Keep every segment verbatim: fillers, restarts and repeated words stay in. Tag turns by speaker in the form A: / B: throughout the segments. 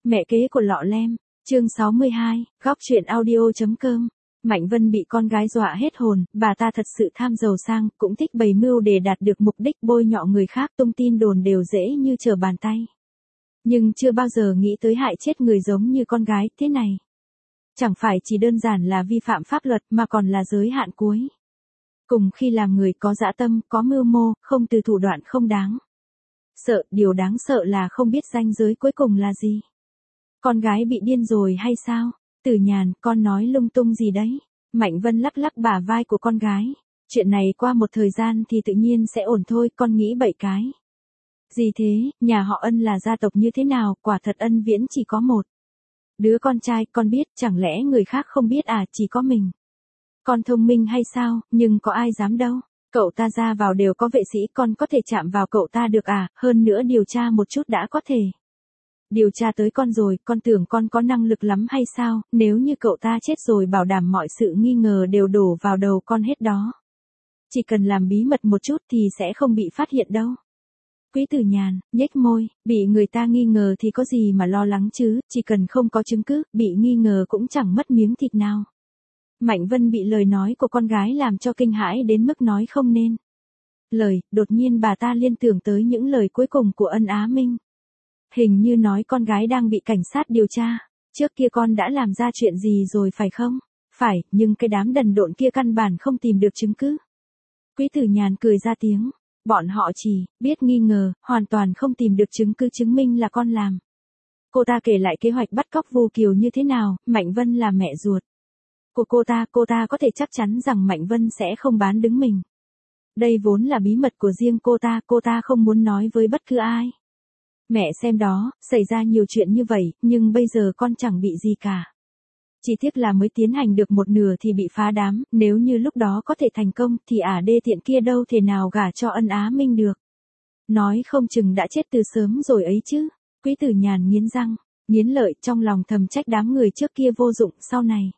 A: Mẹ kế của Lọ Lem, chương sáu mươi hai, góc truyện audio.com. Mạnh Vân bị con gái dọa hết hồn, bà ta thật sự tham giàu sang, cũng thích bày mưu để đạt được mục đích bôi nhọ người khác, tung tin đồn đều dễ như trở bàn tay. Nhưng chưa bao giờ nghĩ tới hại chết người giống như con gái thế này. Chẳng phải chỉ đơn giản là vi phạm pháp luật mà còn là giới hạn cuối. Cùng khi làm người có dã tâm, có mưu mô, không từ thủ đoạn không đáng sợ, điều đáng sợ là không biết ranh giới cuối cùng là gì. Con gái bị điên rồi hay sao? Tử Nhàn, con nói lung tung gì đấy? Mạnh Vân lắc lắc bả vai của con gái. Chuyện này qua một thời gian thì tự nhiên sẽ ổn thôi, con nghĩ bậy cái. Gì thế, nhà họ Ân là gia tộc như thế nào, quả thật Ân Viễn chỉ có một đứa con trai, con biết, chẳng lẽ người khác không biết à, chỉ có mình. Con thông minh hay sao, nhưng có ai dám đâu. Cậu ta ra vào đều có vệ sĩ, con có thể chạm vào cậu ta được à, hơn nữa điều tra một chút đã có thể. Điều tra tới con rồi, con tưởng con có năng lực lắm hay sao, nếu như cậu ta chết rồi bảo đảm mọi sự nghi ngờ đều đổ vào đầu con hết đó. Chỉ cần làm bí mật một chút thì sẽ không bị phát hiện đâu. Quý Tử Nhàn, nhếch môi, bị người ta nghi ngờ thì có gì mà lo lắng chứ, chỉ cần không có chứng cứ, bị nghi ngờ cũng chẳng mất miếng thịt nào. Mạnh Vân bị lời nói của con gái làm cho kinh hãi đến mức nói không nên lời, đột nhiên bà ta liên tưởng tới những lời cuối cùng của Ân Á Minh. Hình như nói con gái đang bị cảnh sát điều tra, trước kia con đã làm ra chuyện gì rồi phải không? Phải, nhưng cái đám đần độn kia căn bản không tìm được chứng cứ. Quý Tử Nhàn cười ra tiếng, bọn họ chỉ biết nghi ngờ, hoàn toàn không tìm được chứng cứ chứng minh là con làm. Cô ta kể lại kế hoạch bắt cóc Vu Kiều như thế nào, Mạnh Vân là mẹ ruột của cô ta, cô ta có thể chắc chắn rằng Mạnh Vân sẽ không bán đứng mình. Đây vốn là bí mật của riêng cô ta, cô ta không muốn nói với bất cứ ai. Mẹ xem đó, xảy ra nhiều chuyện như vậy, nhưng bây giờ con chẳng bị gì cả. Chỉ tiếc là mới tiến hành được một nửa thì bị phá đám, nếu như lúc đó có thể thành công thì ả đê tiện kia đâu thể nào gả cho Ân Á Minh được. Nói không chừng đã chết từ sớm rồi ấy chứ. Quý Tử Nhàn nghiến răng, nghiến lợi, trong lòng thầm trách đám người trước kia vô dụng, sau này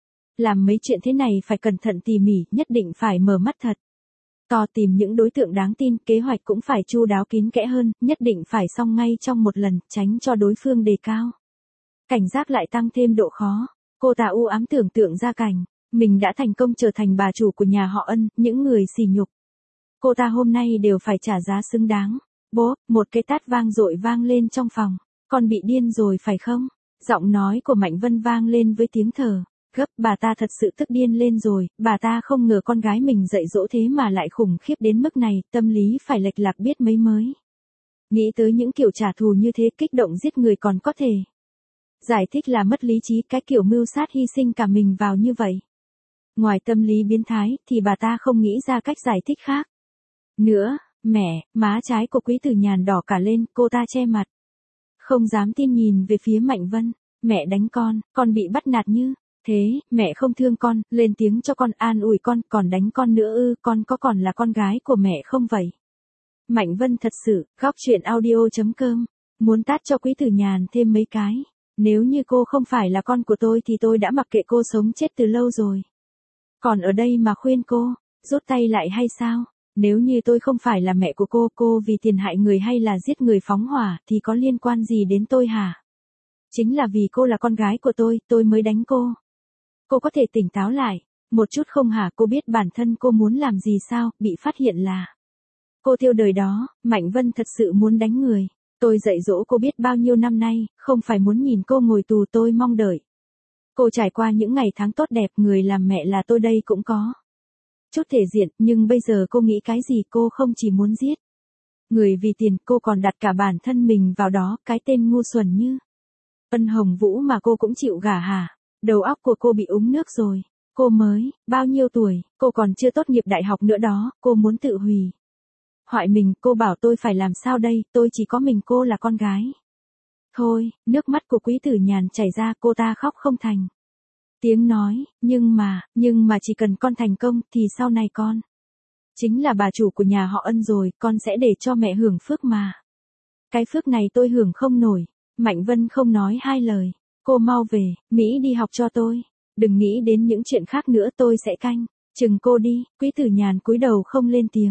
A: làm mấy chuyện thế này phải cẩn thận tỉ mỉ, nhất định phải mở mắt thật to, tìm những đối tượng đáng tin, kế hoạch cũng phải chu đáo kín kẽ hơn, nhất định phải xong ngay trong một lần, tránh cho đối phương đề cao cảnh giác lại tăng thêm độ khó. Cô ta u ám tưởng tượng ra cảnh mình đã thành công trở thành bà chủ của nhà họ Ân, những người sỉ nhục cô ta hôm nay đều phải trả giá xứng đáng. Bố, một cái tát vang dội vang lên trong phòng. Con bị điên rồi phải không? Giọng nói của Mạnh Vân vang lên với tiếng thở gấp, bà ta thật sự tức điên lên rồi, bà ta không ngờ con gái mình dạy dỗ thế mà lại khủng khiếp đến mức này, tâm lý phải lệch lạc biết mấy mới. Nghĩ tới những kiểu trả thù như thế, kích động giết người còn có thể giải thích là mất lý trí, cái kiểu mưu sát hy sinh cả mình vào như vậy. Ngoài tâm lý biến thái, thì bà ta không nghĩ ra cách giải thích khác nữa. Mẹ, má trái của Quý Tử Nhàn đỏ cả lên, cô ta che mặt, không dám tin nhìn về phía Mạnh Vân. Mẹ đánh con, con bị bắt nạt như thế, mẹ không thương con, lên tiếng cho con, an ủi con, còn đánh con nữa ư, con có còn là con gái của mẹ không vậy? Mạnh Vân thật sự, góc truyện audio.com, muốn tát cho Quý Tử Nhàn thêm mấy cái. Nếu như cô không phải là con của tôi thì tôi đã mặc kệ cô sống chết từ lâu rồi. Còn ở đây mà khuyên cô, rút tay lại hay sao? Nếu như tôi không phải là mẹ của cô, cô vì tiền hại người hay là giết người phóng hỏa thì có liên quan gì đến tôi hả? Chính là vì cô là con gái của tôi, tôi mới đánh cô. Cô có thể tỉnh táo lại một chút không hả? Cô biết bản thân cô muốn làm gì sao? Bị phát hiện là cô tiêu đời đó. Mạnh Vân thật sự muốn đánh người. Tôi dạy dỗ cô biết bao nhiêu năm nay, không phải muốn nhìn cô ngồi tù, tôi mong đợi cô trải qua những ngày tháng tốt đẹp, người làm mẹ là tôi đây cũng có chút thể diện, nhưng bây giờ cô nghĩ cái gì? Cô không chỉ muốn giết người vì tiền, cô còn đặt cả bản thân mình vào đó, cái tên ngu xuẩn như Ân Hồng Vũ mà cô cũng chịu gả hả? Đầu óc của cô bị uống nước rồi. Cô mới bao nhiêu tuổi, cô còn chưa tốt nghiệp đại học nữa đó, cô muốn tự hủy hoại mình, cô bảo tôi phải làm sao đây, tôi chỉ có mình cô là con gái. Thôi, nước mắt của Quý Tử Nhàn chảy ra, cô ta khóc không thành tiếng nói, nhưng mà, nhưng mà chỉ cần con thành công thì sau này con chính là bà chủ của nhà họ Ân rồi, con sẽ để cho mẹ hưởng phước mà. Cái phước này tôi hưởng không nổi. Mạnh Vân không nói hai lời, cô mau về Mỹ đi học cho tôi, đừng nghĩ đến những chuyện khác nữa, tôi sẽ canh chừng cô đi. Quý Tử Nhàn cúi đầu không lên tiếng.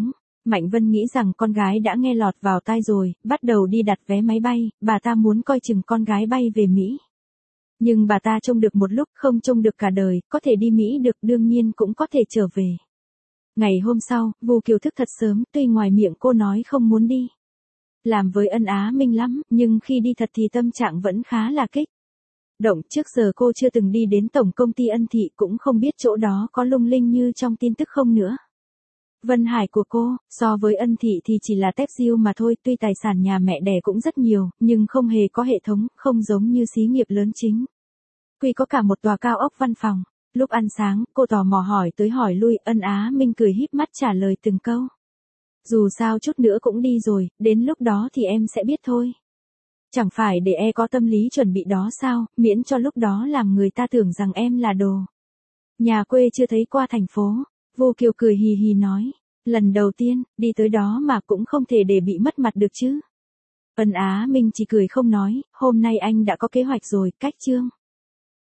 A: Mạnh Vân nghĩ rằng con gái đã nghe lọt vào tai rồi, bắt đầu đi đặt vé máy bay, bà ta muốn coi chừng con gái bay về Mỹ. Nhưng bà ta trông được một lúc, không trông được cả đời, có thể đi Mỹ được đương nhiên cũng có thể trở về. Ngày hôm sau, Vu Kiều thức thật sớm, tuy ngoài miệng cô nói không muốn đi làm với Ân Á Minh lắm, nhưng khi đi thật thì tâm trạng vẫn khá là kích động. Trước giờ cô chưa từng đi đến tổng công ty Ân Thị, cũng không biết chỗ đó có lung linh như trong tin tức không nữa. Vân Hải của cô, so với Ân Thị thì chỉ là tép diêu mà thôi, tuy tài sản nhà mẹ đẻ cũng rất nhiều, nhưng không hề có hệ thống, không giống như xí nghiệp lớn chính. Quy có cả một tòa cao ốc văn phòng. Lúc ăn sáng, cô tò mò hỏi tới hỏi lui, Ân Á Minh cười híp mắt trả lời từng câu. Dù sao chút nữa cũng đi rồi, đến lúc đó thì em sẽ biết thôi. Chẳng phải để e có tâm lý chuẩn bị đó sao, miễn cho lúc đó làm người ta tưởng rằng em là đồ nhà quê chưa thấy qua thành phố. Vu Kiều cười hì hì nói, lần đầu tiên, đi tới đó mà cũng không thể để bị mất mặt được chứ. Ân Á Minh chỉ cười không nói, hôm nay anh đã có kế hoạch rồi, cách chương.